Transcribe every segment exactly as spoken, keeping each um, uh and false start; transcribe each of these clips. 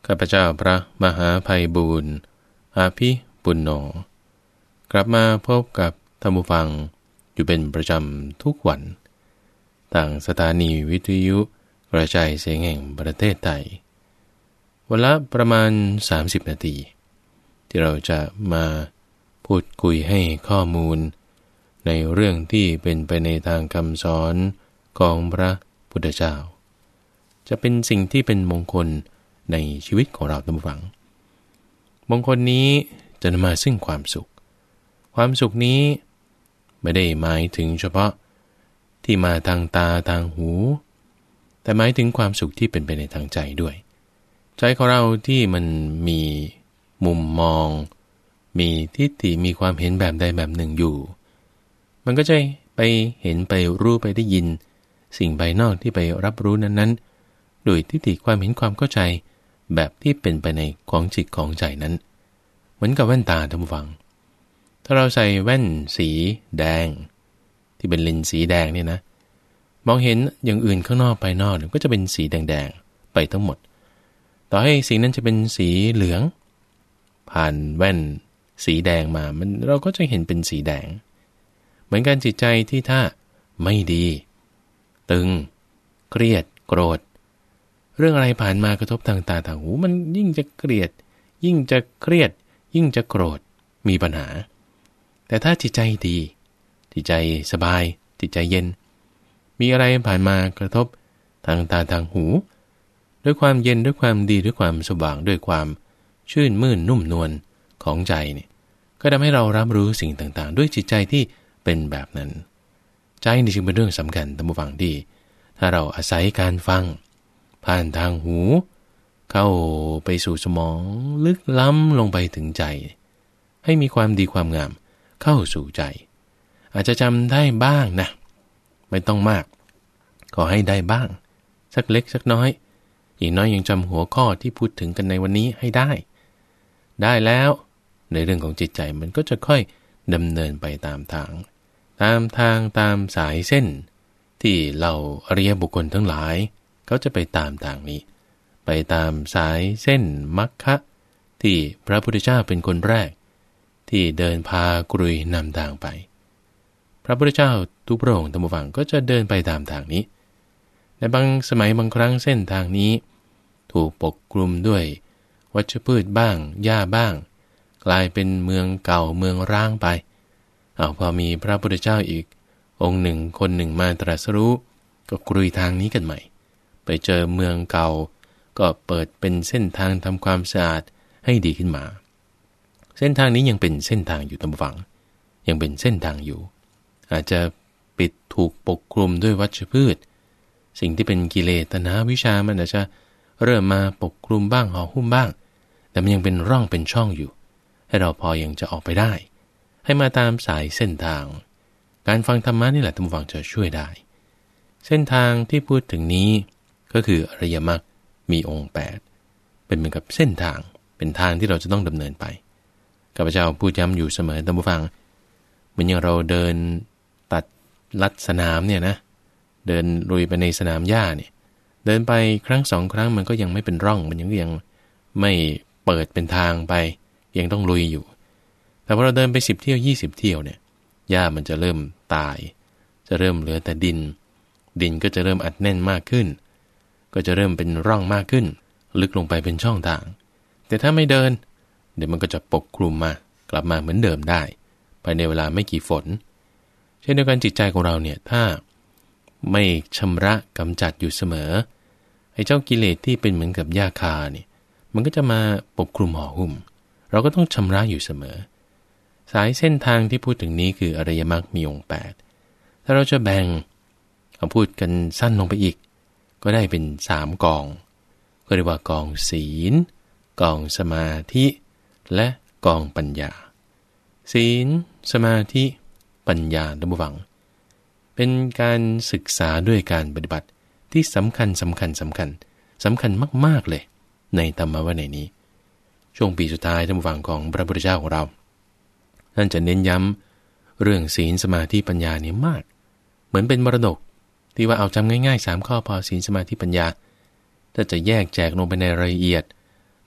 ข้าพเจ้าพระมหาไพบูลย์อาภิปุณโญกลับมาพบกับท่านผู้ฟังอยู่เป็นประจำทุกวันทางสถานีวิทยุกระจายเสียงแห่งประเทศไทยวันละประมาณสามสิบนาทีที่เราจะมาพูดคุยให้ข้อมูลในเรื่องที่เป็นไปในทางคำสอนของพระพุทธเจ้าจะเป็นสิ่งที่เป็นมงคลในชีวิตของเราท่านผู้ฟังมงคลนี้จะนำมาซึ่งความสุขความสุขนี้ไม่ได้หมายถึงเฉพาะที่มาทางตาทางหูแต่หมายถึงความสุขที่เป็นไปในทางใจด้วยใจของเราที่มันมีมุมมองมีทิฏฐิมีความเห็นแบบใดแบบหนึ่งอยู่มันก็จะไปเห็นไปรู้ไปได้ยินสิ่งภายนอกที่ไปรับรู้นั้นๆโดยทิฏฐิความเห็นความเข้าใจแบบที่เป็นไปในของจิตของใจนั้นเหมือนกับแว่นตาท่านผู้ฟังถ้าเราใส่แว่นสีแดงที่เป็นเลนส์สีแดงเนี่ยนะมองเห็นอย่างอื่นข้างนอกภายนอกก็จะเป็นสีแดงๆไปทั้งหมดต่อให้สีนั้นจะเป็นสีเหลืองผ่านแว่นสีแดงมามันเราก็จะเห็นเป็นสีแดงเหมือนกันจิตใจที่ถ้าไม่ดีตึงเครียดโกรธเรื่องอะไรผ่านมากระทบทางตาทางหูมันยิ่งจะเกลียดยิ่งจะเครียดยิ่งจะโกรธมีปัญหาแต่ถ้าจิตใจดีจิตใจสบายจิตใจเย็นมีอะไรผ่านมากระทบทางตาทางหูด้วยความเย็นด้วยความดีด้วยความสว่างด้วยความชื่นมื่นนุ่มนวลของใจเนี่ยก็ทำให้เรารับรู้สิ่งต่างๆด้วยจิตใจที่เป็นแบบนั้นใจนี่จึงเป็นเรื่องสำคัญท่านผู้ฟังที่ถ้าเราอาศัยการฟังผ่านทางหูเข้าไปสู่สมองลึกล้ำลงไปถึงใจให้มีความดีความงามเข้าสู่ใจอาจจะจำได้บ้างนะไม่ต้องมากขอให้ได้บ้างสักเล็กสักน้อยอย่างน้อยยังจำหัวข้อที่พูดถึงกันในวันนี้ให้ได้ได้แล้วในเรื่องของจิตใจมันก็จะค่อยดำเนินไปตามทางตามทางตามสายเส้นที่เราอริยบุคคลทั้งหลายเขาจะไปตามทางนี้ไปตามสายเส้นมรรคที่พระพุทธเจ้าเป็นคนแรกที่เดินพากรุยนำทางไปพระพุทธเจ้าทุกพระองค์ท่านผู้ฟังก็จะเดินไปตามทางนี้ในบางสมัยบางครั้งเส้นทางนี้ถูกปกคลุมด้วยวัชพืชบ้างหญ้าบ้างกลายเป็นเมืองเก่าเมืองร้างไปเอาพอมีพระพุทธเจ้าอีกองค์หนึ่งคนหนึ่งมาตรัสรู้ก็กรุยทางนี้กันใหม่ไปเจอเมืองเก่าก็เปิดเป็นเส้นทางทำความสะอาดให้ดีขึ้นมาเส้นทางนี้ยังเป็นเส้นทางอยู่ตามฝังยังเป็นเส้นทางอยู่อาจจะปิดถูกปกคลุมด้วยวัชพืชสิ่งที่เป็นกิเลสตัณหาวิชามันอาจจะเริ่มมาปกคลุมบ้างห่อหุ้มบ้างแต่มันยังเป็นร่องเป็นช่องอยู่ให้เราพอยังจะออกไปได้ให้มาตามสายเส้นทางการฟังธรรมะนี่แหละท่านผู้ฟังจะช่วยได้เส้นทางที่พูดถึงนี้ก็คืออริยมรรคมีองค์แปดเป็นเหมือนกับเส้นทางเป็นทางที่เราจะต้องดำเนินไปข้าพเจ้าพูดย้ำอยู่เสมอท่านผู้ฟังเหมือนอย่างเราเดินตัดลัดสนามเนี่ยนะเดินลุยไปในสนามหญ้าเนี่ยเดินไปครั้งสองครั้งมันก็ยังไม่เป็นร่องมันยังยังไม่เปิดเป็นทางไปยังต้องลุยอยู่แต่พอเราเดินไปสิบเที่ยวยี่สิบเที่ยวเนี่ยหญ้ามันจะเริ่มตายจะเริ่มเหลือแต่ดินดินก็จะเริ่มอัดแน่นมากขึ้นก็จะเริ่มเป็นร่องมากขึ้นลึกลงไปเป็นช่องทางแต่ถ้าไม่เดินเดี๋ยวมันก็จะปกคลุมมากลับมาเหมือนเดิมได้ภายในเวลาไม่กี่ฝนเช่นเดียวกันจิตใจของเราเนี่ยถ้าไม่ชำระกำจัดอยู่เสมอไอ้เจ้ากิเลสที่เป็นเหมือนกับหญ้าคาเนี่ยมันก็จะมาปกคลุมห่อหุ้มเราก็ต้องชำระอยู่เสมอสายเส้นทางที่พูดถึงนี้คืออริยมรรคมีองค์แปดถ้าเราจะแบ่งเอาพูดกันสั้นลงไปอีกก็ได้เป็นสามกองก็เรียกว่ากองศีลกองสมาธิและกองปัญญาศีลสมาธิปัญญาท่านผู้ฟังเป็นการศึกษาด้วยการปฏิบัติที่สำคัญสำคัญสำคัญสำคัญมากๆเลยในธรรมวินัยนี้ช่วงปีสุดท้ายท่านผู้ฟังของพระพุทธเจ้าของเราท่านจะเน้นย้ำเรื่องศีลสมาธิปัญญาเนี่ยมากเหมือนเป็นมรดกที่ว่าเอาจำง่ายๆสามข้อพอศีลสมาธิปัญญาถ้าจะแยกแจกลงไปในรายละเอียด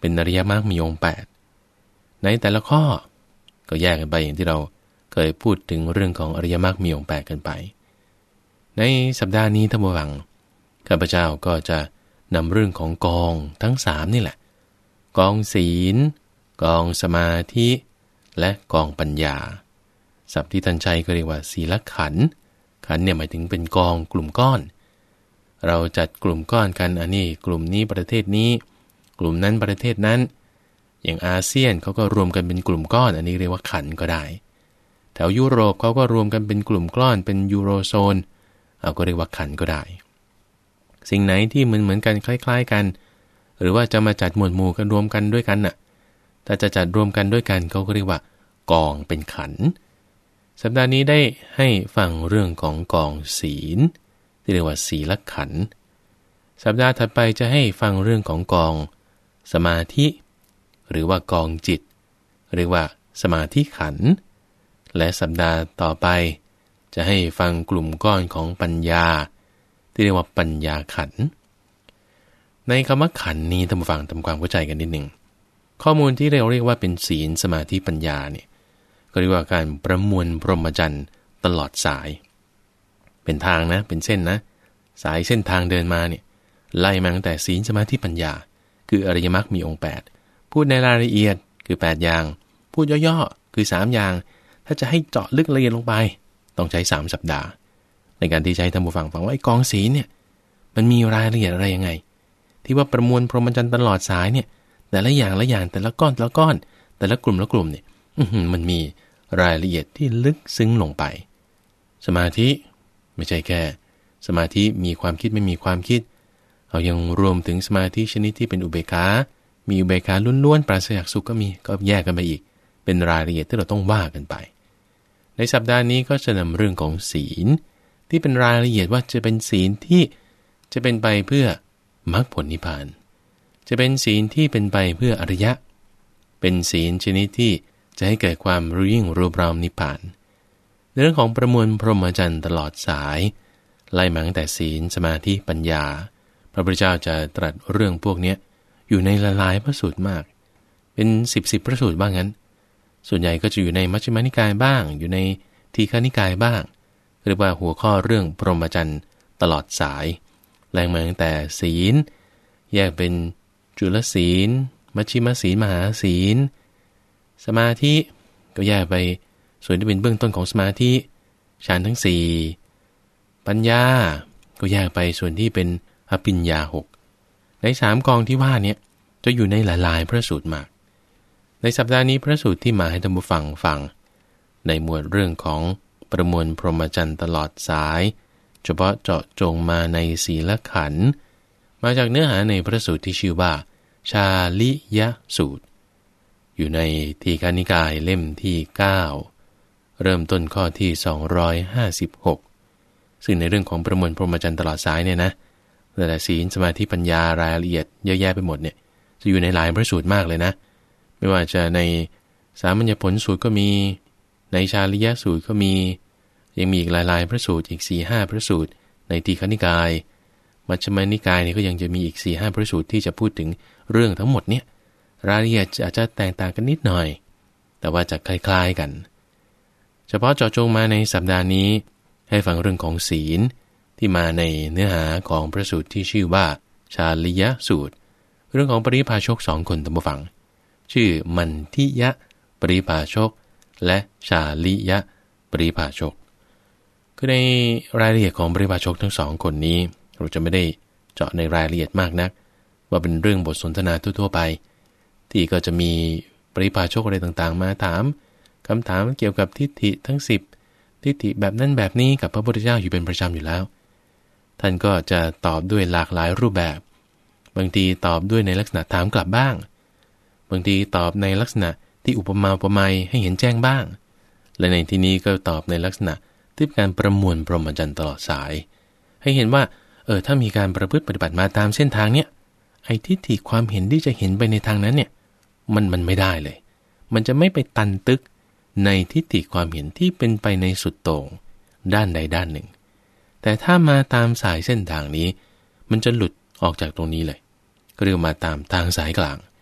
เป็นอริยมรรคมีองค์แปดในแต่ละข้อก็แยกกันไปอย่างที่เราเคยพูดถึงเรื่องของอริยมรรคมีองค์แปดกันไปในสัปดาห์นี้ท่านผู้ฟังข้าพเจ้าก็จะนำเรื่องของกองทั้งสามนี่แหละกองศีลกองสมาธิและกองปัญญาศัพท์ที่ท่านใช้ก็เรียกว่าศีลขันธ์ขันธ์เนี่ยหมายถึงเป็นกองกลุ่มก้อนเราจัดกลุ่มก้อนกันอันนี้กลุ่มนี้ประเทศนี้กลุ่มนั้นประเทศนั้นอย่างอาเซียนเขาก็รวมกันเป็นกลุ่มก้อนอันนี้เรียกว่าขันธ์ก็ได้แถวยุโรปเขาก็รวมกันเป็นกลุ่มก้อนเป็นยูโรโซนเอาก็เรียกว่าขันธ์ก็ได้สิ่งไหนที่เหมือนเหมือนกันคล้ายๆกันหรือว่าจะมาจัดหมวดหมู่กันรวมกันด้วยกันน่ะถ้าจะจัดรวมกันด้วยกันเขาก็เรียกว่ากองเป็นขันธ์สัปดาห์นี้ได้ให้ฟังเรื่องของกองศีลที่เรียกว่าศีลขันธ์สัปดาห์ถัดไปจะให้ฟังเรื่องของกองสมาธิหรือว่ากองจิตเรียกว่าสมาธิขันธ์และสัปดาห์ต่อไปจะให้ฟังกลุ่มก้อนของปัญญาที่เรียกว่าปัญญาขันธ์ในคำว่าขันธ์นี้ท่านผู้ฟังทำความเข้าใจกันนิดหนึ่งข้อมูลที่เราเรียกว่าเป็นศีลสมาธิปัญญาเนี่ยก็เรียกว่าการประมวลพรหมจรรย์ตลอดสายเป็นทางนะเป็นเส้นนะสายเส้นทางเดินมาเนี่ยไล่มาตั้งแต่ศีลสมาธิปัญญาคืออริยมรรคมีองค์แปดพูดในรายละเอียดคือแปดอย่างพูดย่อๆคือสามอย่างถ้าจะให้เจาะลึกละเอียดลงไปต้องใช้สามสัปดาห์ในการที่ใช้ท่านผู้ฟังฟังว่าไอ้กองศีลเนี่ยมันมีรายละเอียดอะไรยังไงที่ว่าประมวลพรหมจรรย์ตลอดสายเนี่ยแต่ละอย่างละอย่างแต่ละก้อนแต่ละก้อนแต่ละกลุ่มละกลุ่มเนี่ยมันมีรายละเอียดที่ลึกซึ้งลงไปสมาธิไม่ใช่แค่สมาธิมีความคิดไม่มีความคิดเอายังรวมถึงสมาธิชนิดที่เป็นอุเบกขามีอุเบกขาล้วนๆปราศจากสุขก็มีก็แยกกันไปอีกเป็นรายละเอียดที่เราต้องว่ากันไปในสัปดาห์นี้ก็จะนำเรื่องของศีลที่เป็นรายละเอียดว่าจะเป็นศีลที่จะเป็นไปเพื่อมรรคผลนิพพานจะเป็นศีลที่เป็นไปเพื่ออริยะเป็นศีลชนิดที่จะให้เกิดความรู้ยิ่งรู้พร้อมนิพพานในเรื่องของประมวลพรหมจรรย์ตลอดสายไล่มาตั้งแต่ศีลสมาธิปัญญาพระพุทธเจ้าจะตรัสเรื่องพวกนี้อยู่ในหลายๆพระสูตรมากเป็นสิบสิบพระสูตรบ้างงั้นส่วนใหญ่ก็จะอยู่ในมัชฌิมานิกายบ้างอยู่ในทีฆนิกายบ้างเรียกว่าหัวข้อเรื่องพรหมจรรย์ตลอดสายไล่มาตั้งแต่ศีลแยกเป็นจุลศีลมัชฌิมศีลมหาศีลสมาธิก็แยกไปส่วนที่เป็นเบื้องต้นของสมาธิฌานทั้งสี่ปัญญาก็แยกไปส่วนที่เป็นอภิญญาหกในสามกองที่ว่านี้จะอยู่ในหลายๆพระสูตรมากในสัปดาห์นี้พระสูตรที่มาให้ท่านผู้ฟังฟังในหมวดเรื่องของประมวลพรหมจรรย์ตลอดสายเฉพาะเจาะจงมาในศีลขันธ์มาจากเนื้อหาในพระสูตรที่ชื่อว่าชาลิยสูตรอยู่ในทีฆนิกายเล่มที่เก้าเริ่มต้นข้อที่สองร้อยห้าสิบหกซึ่งในเรื่องของประมวลพรหมจรรย์ตลอดสายเนี่ยนะแต่ศีลสมาธิปัญญารายละเอียดเยอะแยะไปหมดเนี่ยจะอยู่ในหลายพระสูตรมากเลยนะไม่ว่าจะในสามัญญผลสูตรก็มีในชาลิยสูตรก็มียังมีอีกหลายๆพระสูตรอีก สี่ห้า พระสูตรในทีฆนิกายมัชฌิมานิกายนี่ก็ยังจะมีอีก สี่ห้า พระสูตรที่จะพูดถึงเรื่องทั้งหมดเนี่ยรายละเอียดอาจจะแตกต่างกันนิดหน่อยแต่ว่าจะคล้ายๆกันเฉพาะเจาะจงมาในสัปดาห์นี้ให้ฟังเรื่องของศีลที่มาในเนื้อหาของพระสูตรที่ชื่อว่าชาลิยสูตรเรื่องของปริพาชกสองคนท่านผู้ฟังชื่อมันทิยะปริพาชกและชาลิยะปริพาชกคือในรายละเอียดของปริพาชกทั้งสองคนนี้เราจะไม่ได้เจาะในรายละเอียดมากนักว่าเป็นเรื่องบทสนทนาทั่วๆไปที่ก็จะมีปริพาชกอะไรต่างๆมาถามคำถามเกี่ยวกับทิฏฐิทั้งสิบทิฏฐิแบบนั้นแบบนี้กับพระพุทธเจ้าอยู่เป็นประจำอยู่แล้วท่านก็จะตอบด้วยหลากหลายรูปแบบบางทีตอบด้วยในลักษณะถามกลับบ้างบางทีตอบในลักษณะที่อุปมาอุปไมยให้เห็นแจ้งบ้างและในที่นี้ก็ตอบในลักษณะที่เป็นการประมวลพรหมจรรย์ตลอดสายให้เห็นว่าเออถ้ามีการประพฤติปฏิบัติมาตามเส้นทางเนี้ยไอ้ทิฏฐิความเห็นที่จะเห็นไปในทางนั้นเนี่ยมันมันไม่ได้เลยมันจะไม่ไปตันตึกในทิฏฐิความเห็นที่เป็นไปในสุดโต่งด้านใดด้านหนึ่งแต่ถ้ามาตามสายเส้นทางนี้มันจะหลุดออกจากตรงนี้เลยก็เรียกมาตามทางสายกลาง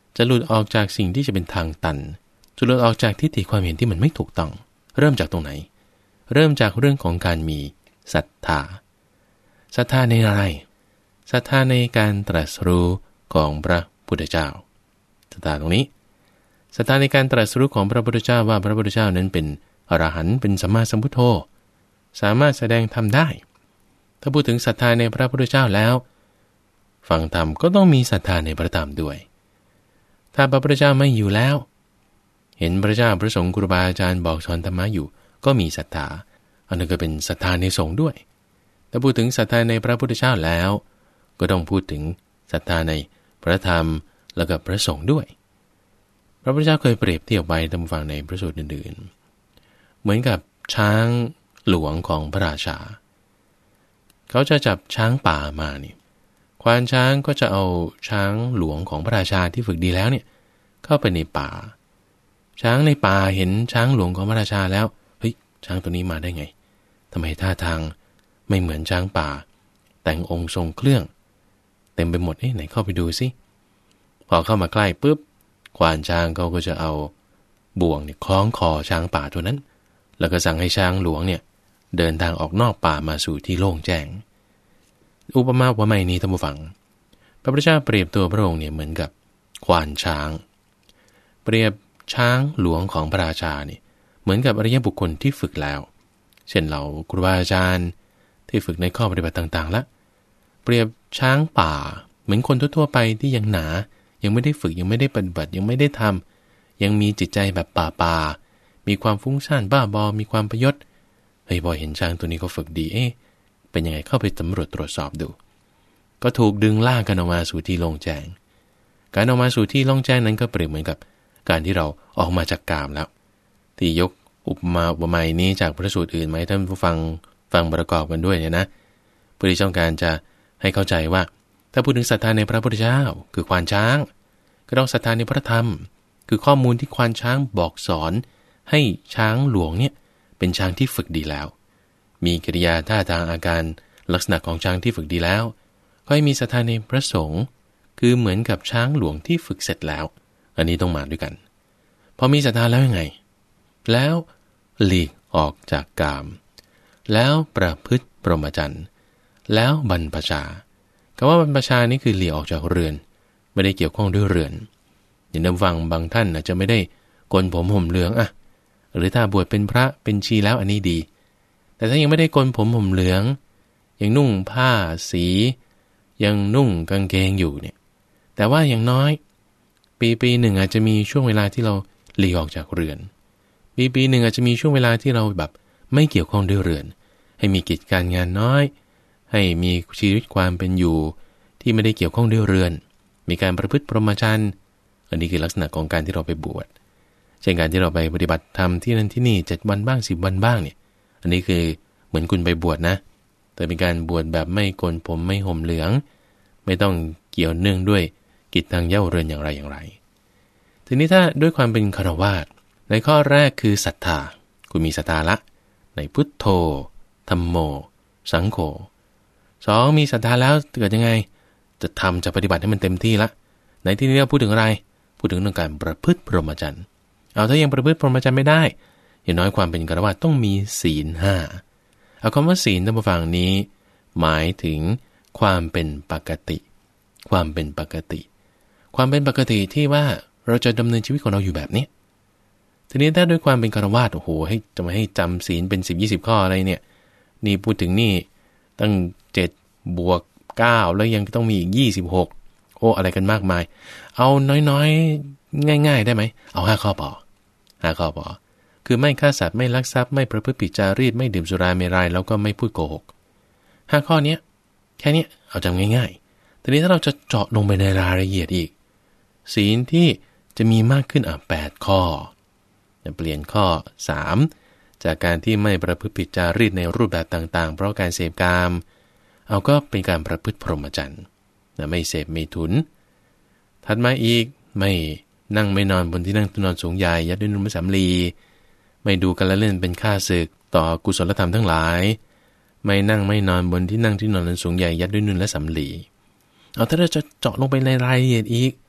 จะหลุดออกจากสิ่งที่จะเป็นทางตันจะหลุดออกจากทิฏฐิความเห็นที่มันไม่ถูกต้องเริ่มจากตรงไหนเริ่มจากเรื่องของการมีศรัทธาศรัทธาในอะไรศรัทธาในการตรัสรู้ของพระพุทธเจ้าศรัทธาตรงนี้ศรัทธาในการตรัสรู้ของพระพุทธเจ้าว่าพระพุทธเจ้านั้นเป็นอรหันต์เป็นสัมมาสัมพุทโธสามารถแสดงธรรมได้ถ้าพูดถึงศรัทธาในพระพุทธเจ้าแล้วฟังธรรมก็ต้องมีศรัทธาในพระธรรมด้วยถ้าพระพุทธเจ้าไม่อยู่แล้วเห็นพระเจ้าพระสงฆ์ครูบาอาจารย์บอกสอนธรรมะอยู่ก็มีศรัทธาอันนั้นก็เป็นศรัทธาในสงฆ์ด้วยถ้าพูดถึงศรัทธาในพระพุทธเจ้าแล้วก็ต้องพูดถึงศรัทธาในพระธรรมแล้วก็พระสงฆ์ด้วยพระพุทธเจ้าเคยเปรียบเทียบไว้ตามฟังในพระสูตรอื่นๆเหมือนกับช้างหลวงของพระราชาเขาจะจับช้างป่ามานี่ควานช้างก็จะเอาช้างหลวงของพระราชาที่ฝึกดีแล้วเนี่ยเข้าไปในป่าช้างในป่าเห็นช้างหลวงของพระราชาแล้วเฮ้ยช้างตัวนี้มาได้ไงทำไมท่าทางไม่เหมือนช้างป่าแต่งองค์ทรงเครื่องเต็มไปหมดเอ๊ะไหนเข้าไปดูสิพอเข้ามาใกล้ปุ๊บควานช้างเขาก็จะเอาบ่วงเนี่ยคล้องคอช้างป่าตัวนั้นแล้วก็สั่งให้ช้างหลวงเนี่ยเดินทางออกนอกป่ามาสู่ที่โล่งแจ้งอุปมาอุปไมยนี้ท่านผู้ฟังพระพุทธเจ้าเปรียบตัวพระองค์เนี่ยเหมือนกับควานช้างเปรียบช้างหลวงของพระราชาเนี่ยเหมือนกับอริยบุคคลที่ฝึกแล้วเช่นเราครูบาอาจารย์ที่ฝึกในข้อปฏิบัติต่างๆละเปรียบช้างป่าเหมือนคนทั่วๆไปที่ยังหนายังไม่ได้ฝึกยังไม่ได้ปฏิบัติยังไม่ได้ทำยังมีจิตใจแบบป่าๆมีความฟุ้งซ่านบ้าบอมีความประยศเฮ้ยพอเห็นช้างตัวนี้เขาฝึกดีเอ๊ะเป็นยังไงเข้าไปสำรวจตรวจสอบดูก็ถูกดึงล่ากันออกมาสู่ที่โล่งแจ้งการออกมาสู่ที่โล่งแจ้งนั้นก็เปรียบเหมือนกับการที่เราออกมาจากกามแล้วที่ยกอุปมาอุปไมยนี้จากพระสูตรอื่นไหมท่านผู้ฟังฟังประกอบกันด้วยเนี่ยนะเพื่อที่ต้องการจะให้เข้าใจว่าถ้าพูดถึงศรัทธาในพระพุทธเจ้าคือควานช้างก็ต้องศรัทธาในพระธรรมคือข้อมูลที่ควานช้างบอกสอนให้ช้างหลวงเนี่ยเป็นช้างที่ฝึกดีแล้วมีกิริยาท่าทางอาการลักษณะของช้างที่ฝึกดีแล้วก็ให้มีศรัทธาในพระสงฆ์คือเหมือนกับช้างหลวงที่ฝึกเสร็จแล้วอันนี้ต้องมาด้วยกันพอมีศรัทธาแล้วยังไงแล้วหลีกออกจากกามแล้วประพฤติพรหมจรรย์แล้วบรรพชาคำว่าบรรพชานี่คือหลีกออกจากเรือนไม่ได้เกี่ยวข้องด้วยเรือนอย่างนำฟังบางท่านอาจจะไม่ได้โกนผมห่มเหลืองอะหรือถ้าบวชเป็นพระเป็นชีแล้วอันนี้ดีแต่ถ้ายังไม่ได้โกนผมห่มเหลืองยังนุ่งผ้าสียังนุ่งกางเกงอยู่เนี่ยแต่ว่าอย่างน้อยปีปีหนึ่งอาจจะมีช่วงเวลาที่เราหลีกออกจากเรือนปีปีหนึ่งอาจจะมีช่วงเวลาที่เราแบบไม่เกี่ยวข้องด้วยเรือนให้มีกิจการงานน้อยให้มีชีวิตความเป็นอยู่ที่ไม่ได้เกี่ยวข้องด้วยเรือนมีการประพฤติพรหมจรรย์อันนี้คือลักษณะของการที่เราไปบวชเช่นการที่เราไปปฏิบัติธรรมที่นั่นที่นี่เจ็ดวันบ้างสิบวันบ้างเนี่ยอันนี้คือเหมือนคุณไปบวชนะแต่เป็นการบวชแบบไม่โกนผมไม่ห่มเหลืองไม่ต้องเกี่ยวเนื่องด้วยกิจทางเย้าเรือนอย่างไรอย่างไรทีนี้ถ้าด้วยความเป็นฆราวาสในข้อแรกคือศรัทธาคุณมีศรัทธาละในพุทโธธัมโมสังโฆสองมีศรัทธาแล้วเกิดยังไงจะทำจะปฏิบัติให้มันเต็มที่ละในที่นี้เราพูดถึงอะไรพูดถึงเรื่องการประพฤติพรหมจรรย์เอาถ้ายังประพฤติพรหมจรรย์ไม่ได้อย่างน้อยความเป็นฆราวาสต้องมีศีลห้าเอาคำว่าศีลท่านผู้ฟังนี้หมายถึงความเป็นปกติความเป็นปกติความเป็นปกติที่ว่าเราจะดำเนินชีวิตของเราอยู่แบบนี้ทีนี้ถ้าด้วยความเป็นฆราวาสโอ้โหให้จะมาให้จำศีลเป็นสิบยี่สิบข้ออะไรเนี่ยนี่พูดถึงนี่ตั้งเจ็ดบวกเก้าแล้วยังต้องมีอีกยี่สิบหกโอ้อะไรกันมากมายเอาน้อยๆง่ายๆได้ไหมเอาห้าข้อพอห้าข้อพอคือไม่ฆ่าสัตว์ไม่ลักทรัพย์ไม่ประพฤติผิดจารีตไม่ดื่มสุราเมรัยแล้วก็ไม่พูดโกหกห้าข้อนี้แค่นี้เอาจำง่ายๆทีนี้ถ้าเราจะเจาะลงไปในรายละเอียดอีกศีลที่จะมีมากขึ้นอ่ะแปดข้อเปลี่ยนข้อสามจากการที่ไม่ประพฤติผิดจารีตในรูปแบบต่างๆเพราะการเสพกามเอาก็เป็นการประพฤติพรหมจรรย์ไม่เสพเมถุนถัดมาอีกไม่นั่งไม่นอนบนที่นั่งที่นอนสูงใหญ่ยัดด้วยนุ่มสำลีไม่ดูกันละเล่นเป็นค่าศึกต่อกุศลธรรมทั้งหลายไม่นั่งไม่นอนบนที่นั่งที่นอนสูงใหญ่ยัดด้วยนุ่นและสำลีเอาถ้าเราจะเจาะลงไปในรายละเอียดอีก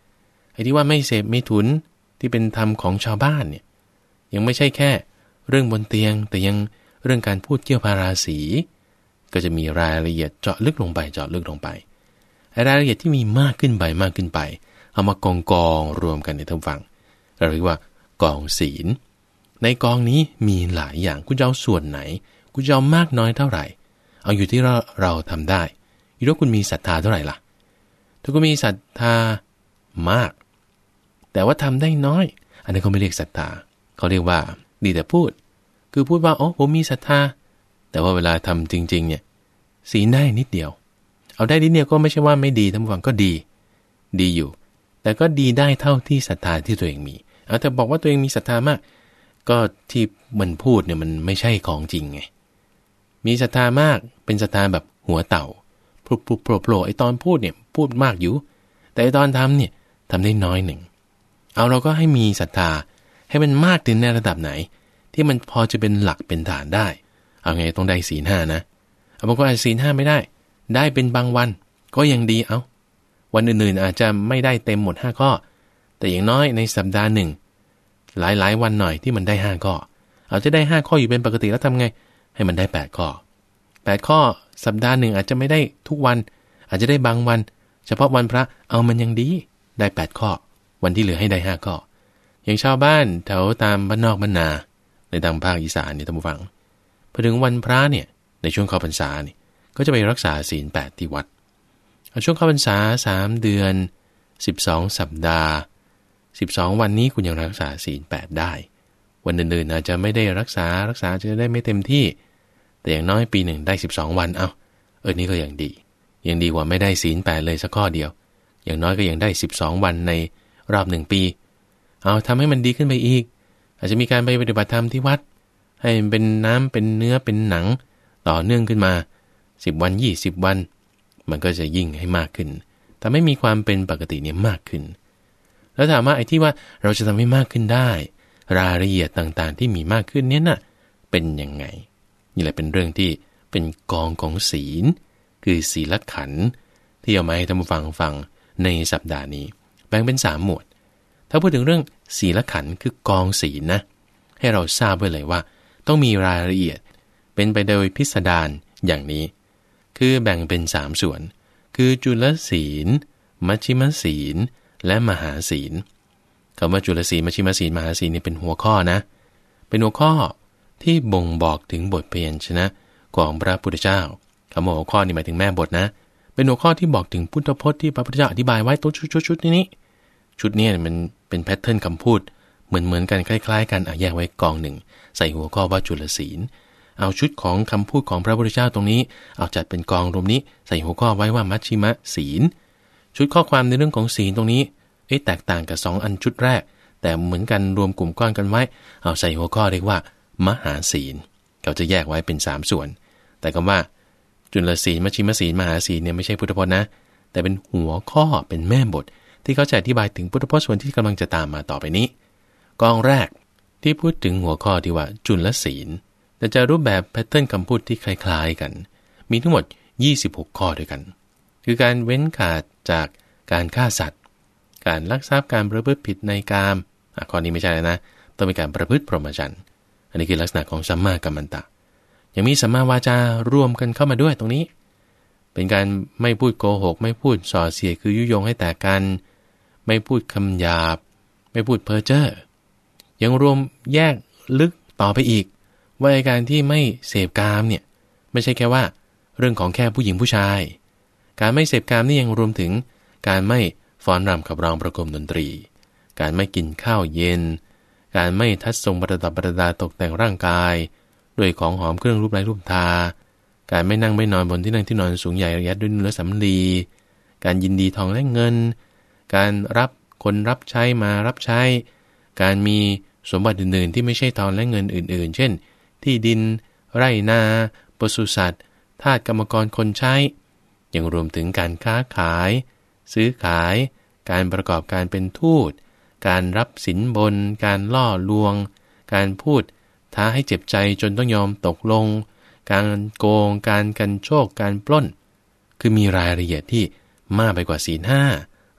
ไอ้ที่ว่าไม่เสพไม่ถุนที่เป็นธรรมของชาวบ้านเนี่ยยังไม่ใช่แค่เรื่องบนเตียงแต่ยังเรื่องการพูดเกี่ยวพาราสีก็จะมีรายละเอียดเจาะลึกลงไปเจาะลึกลงไปไอ้รายละเอียดที่มีมากขึ้นไปมากขึ้นไปเอามากองกองรวมกันในท่านฟังเราเรียกว่ากองศีลในกองนี้มีหลายอย่างคุณจะเอาส่วนไหนคุณจะเอามากน้อยเท่าไหร่เอาอยู่ที่เราเราทำได้อยู่ที่คุณมีศรัทธาเท่าไหร่ล่ะถ้าคุณมีศรัทธามากแต่ว่าทำได้น้อยอันนี้เขาไม่เรียกศรัทธาเขาเรียกว่าดีแต่พูดคือพูดว่าโอ้ผมมีศรัทธาแต่ว่าเวลาทำจริงๆเนี่ยศีลได้นิดเดียวเอาได้นิดเดียวก็ไม่ใช่ว่าไม่ดีท่านผู้ฟังก็ดีดีอยู่แต่ก็ดีได้เท่าที่ศรัทธาที่ตัวเองมีเอาแต่บอกว่าตัวเองมีศรัทธามากก็ที่มันพูดเนี่ยมันไม่ใช่ของจริงไงมีศรัทธามากเป็นศรัทธาแบบหัวเต่าพลุบพลุบโผล่โผล่ไอตอนพูดเนี่ยพูดมากอยู่แต่ไอตอนทำเนี่ยทำได้น้อยหนึ่งเอาเราก็ให้มีศรัทธาให้มันมากถึงในระดับไหนที่มันพอจะเป็นหลักเป็นฐานได้เอาไงต้องได้ศีลห้านะเอาบางคนอาจศีลห้าไม่ได้ได้เป็นบางวันก็ยังดีเอาวันอื่นๆอาจจะไม่ได้เต็มหมดห้าข้อแต่อย่างน้อยในสัปดาห์หนึ่งหลายๆวันหน่อยที่มันได้ห้าข้อเอาจะได้ห้าข้ออยู่เป็นปกติแล้วทำไงให้มันได้แปดข้อแปดข้อสัปดาห์หนึ่งอาจจะไม่ได้ทุกวันอาจจะได้บางวันเฉพาะวันพระเอามันยังดีได้แปดข้อวันที่เหลือให้ได้ห้าข้ออย่างชาวบ้านแถวตามบ้านนอกบ้านนาในทางภาคอีสานเนี่ยท่านผู้ฟังพอถึงวันพระเนี่ยในช่วงเข้าพรรษานี่ก็จะไปรักษาศีลแปดที่วัดช่วงเข้าพรรษาสามเดือนสิบสองสัปดาห์สิบสองวันนี้คุณยังรักษาศีลแปดได้วันอื่นๆอาจจะไม่ได้รักษารักษาจะได้ไม่เต็มที่แต่อย่างน้อยปีหนึ่งได้สิบสองวันเอาเออนี่ก็ยังดียังดีกว่าไม่ได้ศีลแปดเลยสักข้อเดียวอย่างน้อยก็ยังได้สิบสองวันในรอบหนึ่งปีเอาทำให้มันดีขึ้นไปอีกอาจจะมีการไปปฏิบัติธรรมที่วัดให้เป็นน้ำเป็นเนื้อเป็นหนังต่อเนื่องขึ้นมาสิบวันยี่สิบวันมันก็จะยิ่งให้มากขึ้นทำให้มีความเป็นปกติเนี่ยมากขึ้นแล้วถามว่าไอ้ที่ว่าเราจะทำให้มากขึ้นได้รายละเอียดต่างๆที่มีมากขึ้นเนี่ยน่ะเป็นยังไงนี่แหละเป็นเรื่องที่เป็นกองของศีลคือศีลขันธ์ที่เอามาให้ท่านผู้ฟังฟังในสัปดาห์นี้แบ่งเป็นสามหมวดถ้าพูดถึงเรื่องศีลขันธ์คือกองศีลนะให้เราทราบไว้เลยว่าต้องมีรายละเอียดเป็นไปโดยพิสดารอย่างนี้คือแบ่งเป็นสามส่วนคือจุลศีลมัชฌิมศีลและมหาศีลคำว่าจุลศีลมัชฌิมศีลมหาศีลนี่เป็นหัวข้อนะเป็นหัวข้อที่บ่งบอกถึงบทเพียรชนะของพระพุทธเจ้าคำว่าหัวข้อนี่หมายถึงแม่บทนะเป็นหัวข้อที่บอกถึงพุทธพจน์ที่พระพุทธเจ้าอธิบายไว้ตัวชุดๆๆนี้ชุดนี้มันเป็นแพทเทิร์นคำพูดเหมือนๆกันคล้ายๆกันอ่ะแยกไว้กองหนึ่งใส่หัวข้อว่าจุลศีลเอาชุดของคำพูดของพระพุทธเจ้าตรงนี้เอาจัดเป็นกองรวมนี้ใส่หัวข้อไว้ว่ามัชฌิมศีลชุดข้อความในเรื่องของศีลตรงนี้เอ๊ะแตกต่างกับสองอันชุดแรกแต่เหมือนกันรวมกลุ่มก้อนกันไว้เอาใส่หัวข้อเรียกว่ามหาศีลเขาจะแยกไว้เป็นสามส่วนแต่คำว่าจุลศีลมัชฌิมศีลมหาศีลเนี่ยไม่ใช่พุทธพจน์นะแต่เป็นหัวข้อเป็นแม่บทที่เขาจะอธิบายถึงพุทธพจน์ส่วนที่กำลังจะตามมาต่อไปนี้กองแรกที่พูดถึงหัวข้อที่ว่าจุลศีลแต่จะรูปแบบแพทเทิร์นคำพูดที่คล้ายๆกันมีทั้งหมดยี่สิบหกข้อด้วยกันคือการเว้นขาดจากการฆ่าสัตว์การลักทรัพย์การประพฤติผิดในกามอ่ะข้อนี้ไม่ใช่นะต้องมีการประพฤติพรหมจรรย์อันนี้คือลักษณะของสัมมากัมมันตะยังมีสัมมาวาจารวมกันเข้ามาด้วยตรงนี้เป็นการไม่พูดโกหกไม่พูดส่อเสียดคือยุยงให้แตกกันไม่พูดคำหยาบไม่พูดเพ้อเจ้อยังรวมแยกลึกต่อไปอีกว่าการที่ไม่เสพกามเนี่ยไม่ใช่แค่ว่าเรื่องของแค่ผู้หญิงผู้ชายการไม่เสพกามนี่ยังรวมถึงการไม่ฟ้อนรำขับร้องประกอบดนตรีการไม่กินข้าวเย็นการไม่ทัดทรงประดับประดาตกแต่งร่างกายด้วยของหอมเครื่องรูปไร้รูปทาการไม่นั่งไม่นอนบนที่นั่งที่นอนสูงใหญ่ระยัดด้วยเนื้อสำลีการยินดีทองและเงินการรับคนรับใช้มารับใช้การมีสมบัติอื่นๆที่ไม่ใช่ทองและเงินอื่นๆเช่นที่ดินไร่นาปศุสัตว์ทาสกรรมกรคนใช้ยังรวมถึงการค้าขายซื้อขายการประกอบการเป็นทูตการรับสินบนการล่อลวงการพูดท้าให้เจ็บใจจนต้องยอมตกลงการโกงการกันโชคการปล้นคือมีรายละเอียดที่มากไปกว่าศีลห้า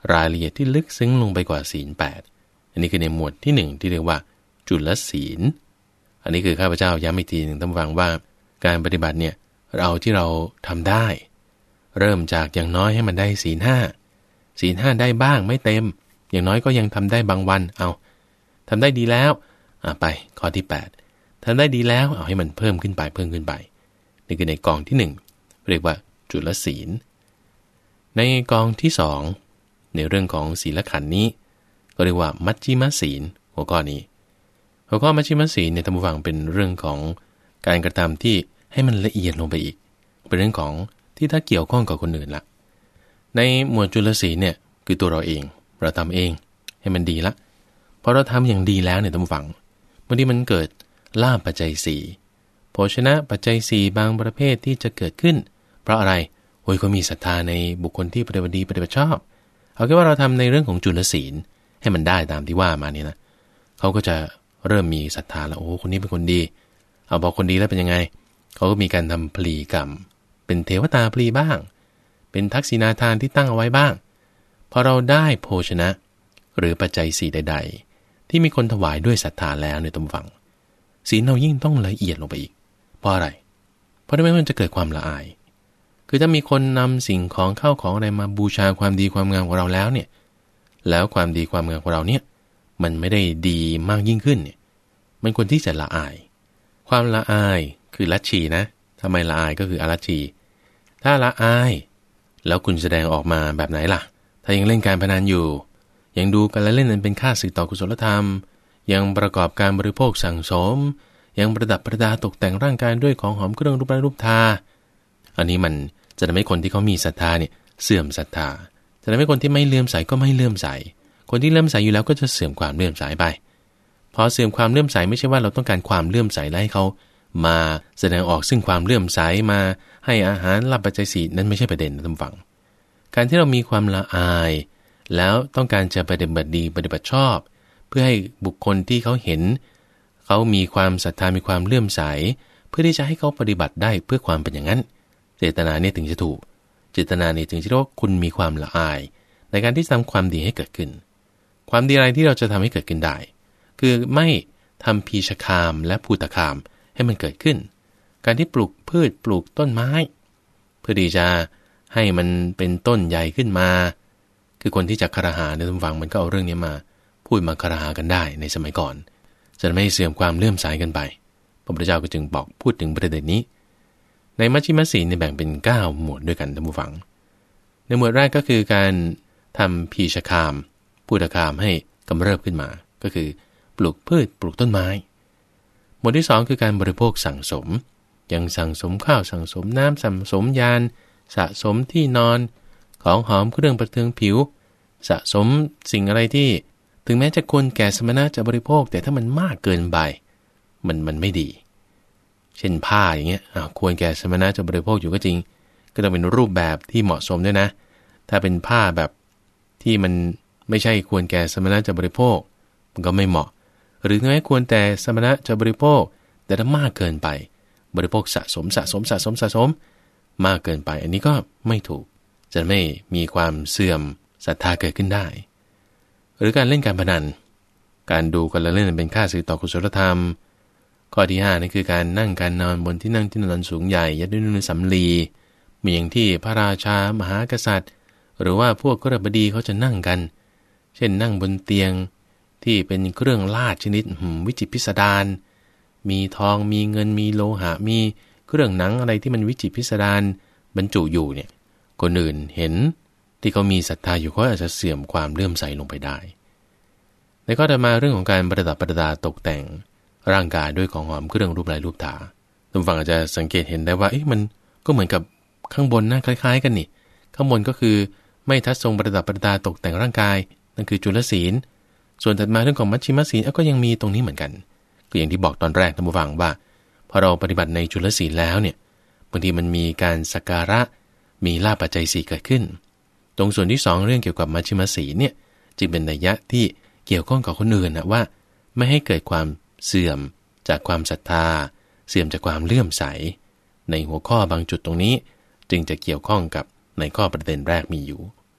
รายละเอียดที่ลึกซึ้งลงไปกว่าศีลแปดอันนี้คือในหมวดที่หนึ่งที่เรียกว่าจุลศีลอันนี้คือข้าพเจ้าย้ำอีกทีหนึ่งท่านฟังว่าการปฏิบัติเนี่ยเราที่เราทำได้เริ่มจากอย่างน้อยให้มันได้ศีลห้าศีลห้าได้บ้างไม่เต็มอย่างน้อยก็ยังทำได้บางวันเอาทำได้ดีแล้วอ่ะไปข้อที่แปดทำได้ดีแล้วเอาให้มันเพิ่มขึ้นไปเพิ่มขึ้นไปนี่คือในกองที่หนึ่งเรียกว่าจุลศีลในกองที่สองในเรื่องของศีลขันธ์นี้ก็เรียกว่ามัชฌิมศีลหัวข้อนี้หัวข้อมัชฌิมศีลเนี่ยท่านผู้ฟังเป็นเรื่องของการกระทำที่ให้มันละเอียดลงไปอีกเป็นเรื่องของที่ถ้าเกี่ยวข้องกับคนอื่นละในหมวดจุลศีลเนี่ยคือตัวเราเองเราทำเองให้มันดีละพอเราทำอย่างดีแล้วเนี่ยท่านผู้ฟังบางทีมันเกิดลาภปัจจัยสี่โภชนะปัจจัยสี่บางประเภทที่จะเกิดขึ้นเพราะอะไรโอ้ยเขามีศรัทธาในบุคคลที่ปฏิบัติดีปฏิบัติชอบเอาแค่ว่าเราทำในเรื่องของจุลศีลให้มันได้ตามที่ว่ามานี่นะเขาก็จะเริ่มมีศรัทธาแล้วโอ้คนนี้เป็นคนดีเอาบอกคนดีแล้วเป็นยังไงเขาก็มีการทำพลีกรรมเป็นเทวตาพลีบ้างเป็นทักษิณาทานที่ตั้งเอาไว้บ้างพอเราได้โภชนะหรือปัจจัยสี่ใดๆที่มีคนถวายด้วยศรัทธาแล้วในตำฝังศีลเรายิ่งต้องละเอียดลงไปอีกเพราะอะไรเพราะไม่งั้นมันจะเกิดความละอายคือถ้ามีคนนำสิ่งของเข้าของอะไรมาบูชาความดีความงามของเราแล้วเนี่ยแล้วความดีความงามของเราเนี่ยมันไม่ได้ดีมากยิ่งขึ้นเนี่ยมันควรที่จะละอายความละอายคือลัทธินะทำไมละอายก็คืออลัทธิถ้าละอายแล้วคุณแสดงออกมาแบบไหนล่ะถ้ายังเล่นการพนันอยู่ยังดูกันและเล่นนั้นเป็นค่าศึกต่อกุศลธรรมยังประกอบการบริโภคสั่งสมยังประดับประดาตกแต่งร่างกายด้วยของหอมเครื่องรูปไร้รูปทาอันนี้มันจะทำให้คนที่เขามีศรัทธาเนี่ยเสื่อมศรัทธาจะทำให้คนที่ไม่เลื่อมใสก็ไม่เลื่อมใสคนที่เลื่อมใสอยู่แล้วก็จะเสื่อมความเลื่อมใสไปพอเสื่อมความเลื่อมใสไม่ใช่ว่าเราต้องการความเลื่อมใสแล้วให้เขามาแสดงออกซึ่งความเลื่อมใสมาให้อาหารลาภปัจจัยสี่นั้นไม่ใช่ประเด็นนะท่านฟังการที่เรามีความละอายแล้วต้องการจะปฏิบัติดีปฏิบัติชอบเพื่อให้บุคคลที่เขาเห็นเขามีความศรัทธามีความเลื่อมใสเพื่อที่จะให้เขาปฏิบัติได้เพื่อความเป็นอย่างนั้นเจตนาเนี่ยถึงจะถูกเจตนาเนี่ยถึงจะเรียกว่าคุณมีความละอายในการที่ทำความดีให้เกิดขึ้นความดีอะไรที่เราจะทำให้เกิดขึ้นได้คือไม่ทำพีชคามและภูตคามให้มันเกิดขึ้นการที่ปลูกพืชปลูกต้นไม้เพื่อที่จะให้มันเป็นต้นใหญ่ขึ้นมาคือคนที่จะคารหาในทุกฝั่งมันก็เอาเรื่องนี้มาพูดมาคารหากันได้ในสมัยก่อนจะไม่เสื่อมความเลื่อมใสกันไปพระพุทธเจ้าก็จึงบอกพูดถึงประเด็นนี้ในมัชฌิมศีลเนี่ยแบ่งเป็นเก้าหมวดด้วยกันท่านผู้ฟังในหมวดแรกก็คือการทำพีชคามภูตคามให้กำเริบขึ้นมาก็คือปลูกพืชปลูกต้นไม้หมวดที่สองคือการบริโภคสั่งสมยังสั่งสมข้าวสั่งสมน้ำสั่งสมยานสะสมที่นอนของหอมเครื่องประเทืองผิวสะสมสิ่งอะไรที่ถึงแม้จะควรแก่สมณะจะบริโภคแต่ถ้ามันมากเกินไปมันมันไม่ดีเช่นผ้าอย่างเงี้ยควรแก่สมณะจะบริโภคอยู่ก็จริงก็ต้องเป็นรูปแบบที่เหมาะสมด้วยนะถ้าเป็นผ้าแบบที่มันไม่ใช่ควรแก่สมณะจะบริโภคมันก็ไม่เหมาะหรือแม้ควรแต่สมณะจะบริโภคแต่ถ้ามากเกินไปบริโภคสะสมสะสมสะสมสะสมมากเกินไปอันนี้ก็ไม่ถูกจะไม่มีความเสื่อมศรัทธาเกิดขึ้นได้หรือการเล่นการพนันการดูกันและเล่นเป็นค่าศึกต่อกุศลธรรมข้อที่ห้านั่นคือการนั่งการนอนบนที่นั่งที่นอนสูงใหญ่ยัดด้วยนุ่นสำลีมีอย่างที่พระราชามหากษัตริย์หรือว่าพวกกฤบดีเขาจะนั่งกันเช่นนั่งบนเตียงที่เป็นเครื่องลาดชนิดวิจิตรพิสดารมีทองมีเงินมีโลหะมีเครื่องหนังอะไรที่มันวิจิตรพิสดารบรรจุอยู่เนี่ยคนอื่นเห็นที่เขามีศรัทธาอยู่เขาอาจจะเสื่อมความเลื่อมใสลงไปได้ในข้อต่อมาเรื่องของการประดับประดาตกแต่งร่างกายด้วยของหอมเครื่องรูปลายรูปทาท่านฟังอาจจะสังเกตเห็นได้ว่าเอ๊ะมันก็เหมือนกับข้างบนนะคล้ายๆกันนี่ข้างบนก็คือไม่ทัดทรงประดับประดาตกแต่งร่างกายนั่นคือจุลศีลส่วนถัดมาเรื่องของมัชฌิมศีลก็ยังมีตรงนี้เหมือนกันก็อย่างที่บอกตอนแรกท่านผู้ฟังว่าพอเราปฏิบัติในจุลศีลแล้วเนี่ยบางทีมันมีการสักการะมีลาภปัจจัยสี่เกิดขึ้นตรงส่วนที่สองเรื่องเกี่ยวกับมัชฌิมศีลเนี่ยจึงเป็นนัยยะที่เกี่ยวข้องกับคนอื่นนะว่าไม่ให้เกิดความเสื่อมจากความศรัทธาเสื่อมจากความเลื่อมใสในหัวข้อบางจุดตรงนี้จึงจะเกี่ยวข้องกับในข้อประเด็นแรกมีอยู่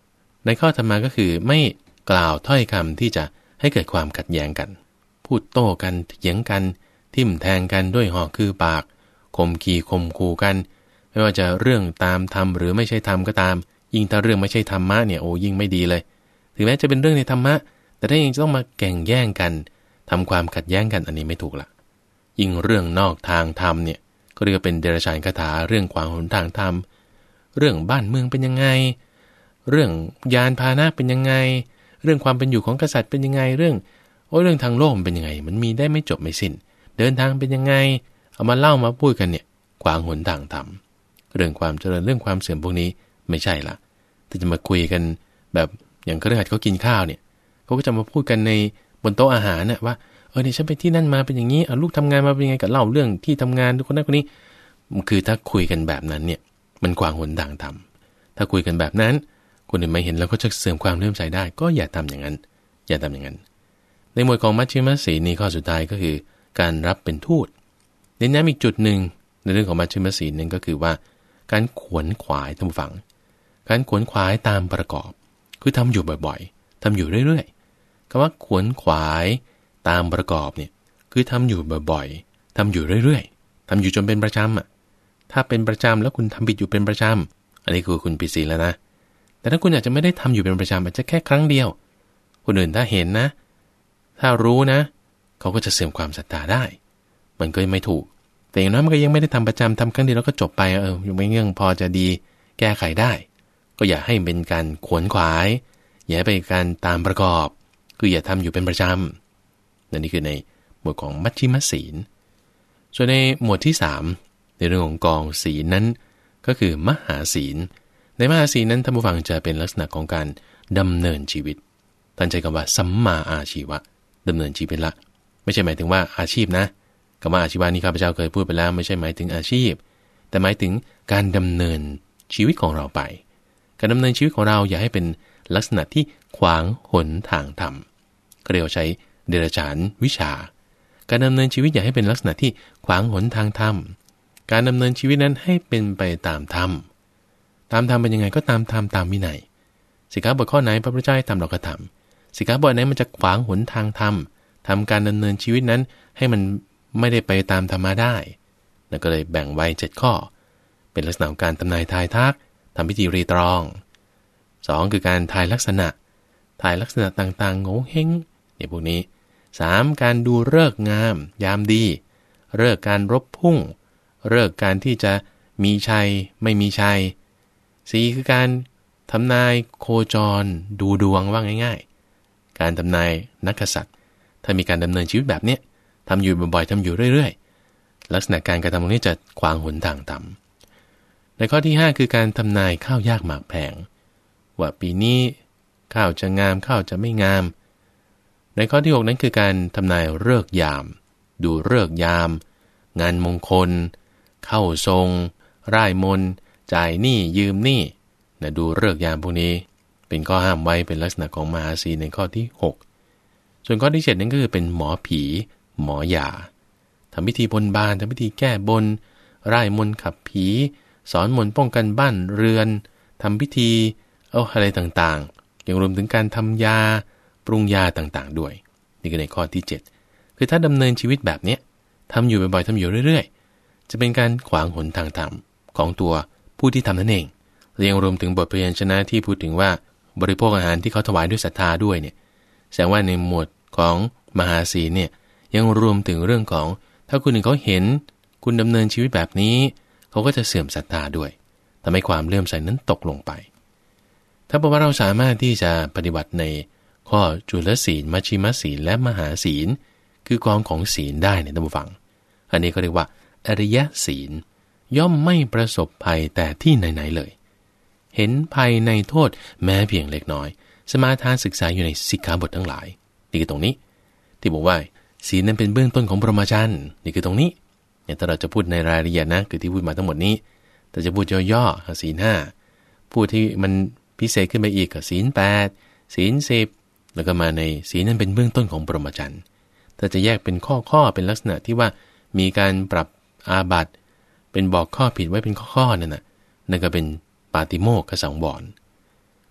ในข้อธรรมาก็คือไม่กล่าวถ้อยคำที่จะให้เกิดความขัดแย้งกันพูดโต้กันเถียงกันทิ่มแทงกันด้วยหอกคือปากข่มขีข่มขู่กันไม่ว่าจะเรื่องตามธรรมหรือไม่ใช่ธรรมก็ตามยิ่งถ้าเรื่องไม่ใช่ธรรมะเนี่ยโอ้ยิ่งไม่ดีเลยถึงแม้จะเป็นเรื่องในธรรมะแต่ถ้ายังจะต้องมาแข่งแย่งกันทำความขัดแย้งกันอันนี้ไม่ถูกละยิ่งเรื่องนอกทางธรรมเนี่ยก็เรียกเป็นเดรัจฉานคาถาเรื่องขวางหนทางธรรมเรื่องบ้านเมืองเป็นยังไงเรื่องยานพาหนะเป็นยังไงเรื่องความเป็นอยู่ของกษัตริย์เป็นยังไงเรื่องโอ้เรื่องทางโลกมันเป็นยังไงมันมีได้ไม่จบไม่สิ้นเดินทางเป็นยังไงเอามาเล่ามาพูดกันเนี่ยขวางหนทางธรรมเรื่องความเจริญเรื่องความเสื่อมพวกนี้ไม่ใช่ละแต่จะมาคุยกันแบบอย่างคฤหัสถ์เขากินข้าวเนี่ยเขาก็จะมาพูดกันในบนโต๊ะอาหารน่ะว่าเออเนี่ยฉันไปที่นั่นมาเป็นอย่างนี้เอาลูกทำงานมาเป็นยังไงกับเล่าเรื่องที่ทำงานทุกคนนั้นคนนี้คือถ้าคุยกันแบบนั้นเนี่ยมันขวางหนทางธรรมถ้าคุยกันแบบนั้นคนอื่นมาเห็นแล้วก็จะเสื่อมความเลื่อมใสได้ก็อย่าทำอย่างนั้นอย่าทำอย่างนั้นในหมวดของมัชฌิมศีลนี้ข้อสุดท้ายก็คือการรับเป็นทูตเน้นย้ำอีกจุดหนึ่งในเรื่องของมัชฌิมศีลนั้นก็คือว่าการขวนขวายท่านผู้ฟังการขวนขวายตามประกอบคือทำอยู่บ่อยๆทำอยู่เรื่อยๆคำว่าขวนขวายตามประกอบเนี่ยคือทำอยู่บ่อยๆทำอยู่เรื่อยๆทำอยู่จนเป็นประจำอ่ะถ้าเป็นประจำแล้วคุณทำผิดอยู่เป็นประจำอันนี้คือคุณผิดศีลแล้วนะแต่ถ้าคุณอาจจะไม่ได้ทำอยู่เป็นประจำอาจจะแค่ครั้งเดียวคนอื่นถ้าเห็นนะถ้ารู้นะเขาก็จะเสื่อมความศรัทธาได้มันก็ไม่ถูกแต่อย่างน้อยมันก็ยังไม่ได้ทำประจำทำครั้งเดียวแล้วก็จบไปเออยังไม่เงื่อนพอจะดีแก้ไขได้ก็อย่าให้เป็นการขวนขวายอย่าให้เป็นการตามประกอบคืออย่าทำอยู่เป็นประจำนั่นนี่คือในหมวดของมัชฌิมศีลส่วนในหมวดที่สามในเรื่องของกองศีลนั้นก็คือมหาศีลในมหาศีลนั้นท่านผู้ฟังจะเป็นลักษณะของการดำเนินชีวิตท่านใช้คำว่าสัมมาอาชีวะดำเนินชีวิตละไม่ใช่หมายถึงว่าอาชีพนะคำว่าอาชีวะนี้ข้าพเจ้าเคยพูดไปแล้วไม่ใช่หมายถึงอาชีพแต่หมายถึงการดำเนินชีวิตของเราไปการดำเนินชีวิตของเราอย่าให้เป็นลักษณะที่ขวางหนทางธรรมก็เรียกว่าใช้เดรัจฉานวิชาการดำเนินชีวิตอย่าให้เป็นลักษณะที่ขวางหนทางธรรมการดำเนินชีวิตนั้นให้เป็นไปตามธรรมตามธรรมเป็นยังไงก็ตามธรรมตามวินัยสิกขาบทข้อไหนพระพุทธเจ้าให้ทำเราก็ทำสิกขาบทไหนมันจะขวางหนทางธรรมทำการดำเนินชีวิตนั้นให้มันไม่ได้ไปตามธรรมะได้แล้วก็เลยแบ่งไว้เจ็ดข้อเป็นลักษณะของการทำนายทายทักทำพิธีรีตรองสองคือการทายลักษณะทายลักษณะต่างๆโง่เฮงเนี่ยพวกนี้สามการดูฤกษ์งามยามดีฤกษ์การรบพุ่งฤกษ์การที่จะมีชัยไม่มีชัยสี่คือการทำนายโคจรดูดวงว่าง่ายๆการทำนายนักษัตริย์ถ้ามีการดำเนินชีวิตแบบนี้ทำอยู่บ่อยๆทำอยู่เรื่อยๆลักษณะการกระทำตรงนี้จะขวางหนทางธรรมในข้อที่ห้าคือการทำนายข้าวยากหมากแพงว่าปีนี้ข้าวจะงามข้าวจะไม่งามในข้อที่หกนั้นคือการทำนายฤกษ์ยามดูฤกษ์ยามงานมงคลเข้าทรงร่ายมนต์จ่ายหนี้ยืมหนี้นะดูฤกษ์ยามพวกนี้เป็นข้อห้ามไว้เป็นลักษณะของมหาศีลในข้อที่หกส่วนข้อที่เจ็ดนั้นก็คือเป็นหมอผีหมอยาทำพิธีบนบานทำพิธีแก้บนร่ายมนต์ขับผีสอนมนต์ป้องกันบ้านเรือนทำพิธีเอาอะไรต่างๆยังรวมถึงการทำยาปรุงยาต่างๆด้วยนี่คือในข้อที่เจ็ดคือถ้าดำเนินชีวิตแบบนี้ทำอยู่บ่อยๆทำอยู่เรื่อยๆจะเป็นการขวางหนทางธรรมของตัวผู้ที่ทำนั่นเองและยังรวมถึงบทพยัญชนะที่พูดถึงว่าบริโภคอาหารที่เขาถวายด้วยศรัทธาด้วยเนี่ยแสดงว่าในหมวดของมหาศีลเนี่ยยังรวมถึงเรื่องของถ้าคนอื่นเขาเห็นคุณดำเนินชีวิตแบบนี้เขาก็จะเสื่อมศรัทธาด้วยทำให้ความเลื่อมใสนั้นตกลงไปถ้าบอกว่าเราสามารถที่จะปฏิบัติในข้อจุลศีลมัชฌิมศีลและมหาศีลคือกองของศีลได้ในท่านผู้ฟังอันนี้ก็เรียกว่าอริยศีลย่อมไม่ประสบภัยแต่ที่ไหนๆเลยเห็นภัยในโทษแม้เพียงเล็กน้อยสมาทานศึกษาอยู่ในสิกขาบททั้งหลายนี่คือตรงนี้ที่บอกว่าศีลนั้นเป็นเบื้องต้นของพรหมจรรย์นี่คือตรงนี้เนี่ยถ้าเราจะพูดในรายละเอียดนะคือที่พูดมาทั้งหมดนี้แต่จะพูดย่อๆศีลห้าพูดที่มันพิเศษขึ้นไปอีกก็ศีลแปดศีลสิบแล้วก็มาในศีลนั้นเป็นเบื้องต้นของพรหมจรรย์ถ้าจะแยกเป็นข้อๆเป็นลักษณะที่ว่ามีการปรับอาบัติเป็นบอกข้อผิดไว้เป็นข้อๆนั่นน่ะนั่นก็เป็นปาติโมกขสังวร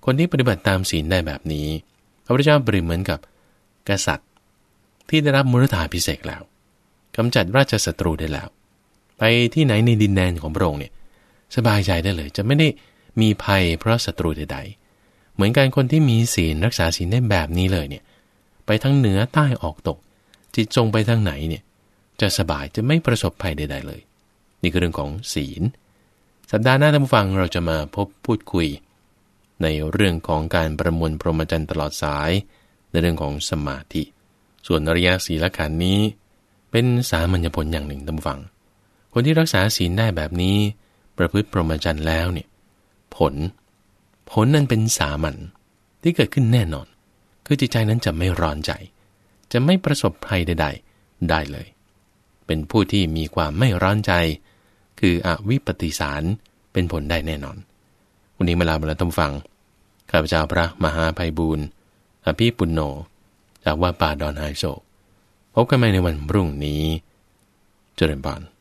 คนที่ปฏิบัติตามศีลได้แบบนี้พระพุทธเจ้าเปรียบเหมือนกับกษัตริย์ที่ได้รับมุรธาภิเษกแล้วกำจัดราชศัตรูได้แล้วไปที่ไหนในดินแดนของพระองค์เนี่ยสบายใจได้เลยจะไม่ได้มีภัยเพราะศัตรูใดๆเหมือนกันคนที่มีศีลรักษาศีลได้แบบนี้เลยเนี่ยไปทั้งเหนือใต้ออกตกจิตจงไปทางไหนเนี่ยจะสบายจะไม่ประสบภัยใดๆเลยนี่คือเรื่องของศีลสัปดาห์หน้าท่านผู้ฟังเราจะมาพบพูดคุยในเรื่องของการประมวลพรหมจรรย์ตลอดสายในเรื่องของสมาธิส่วนอริยศีลขันธ์นี้เป็นสามัญญผลอย่างหนึ่งท่านผู้ฟังคนที่รักษาศีลได้แบบนี้ประพฤติพรหมจรรย์แล้วเนี่ยผลผลนั้นเป็นสามัญที่เกิดขึ้นแน่นอนคือจิตใจนั้นจะไม่ร้อนใจจะไม่ประสบภัยใดๆได้เลยเป็นผู้ที่มีความไม่ร้อนใจคืออวิปปิสารเป็นผลได้แน่นอนวันนี้มาลาบรรทมฟังข้าพเจ้าพระมหาไพบูลย์อภิปุณโญจากวัดป่าดอนไฮโศกพบกันใหม่ในวันพรุ่งนี้เจริญพร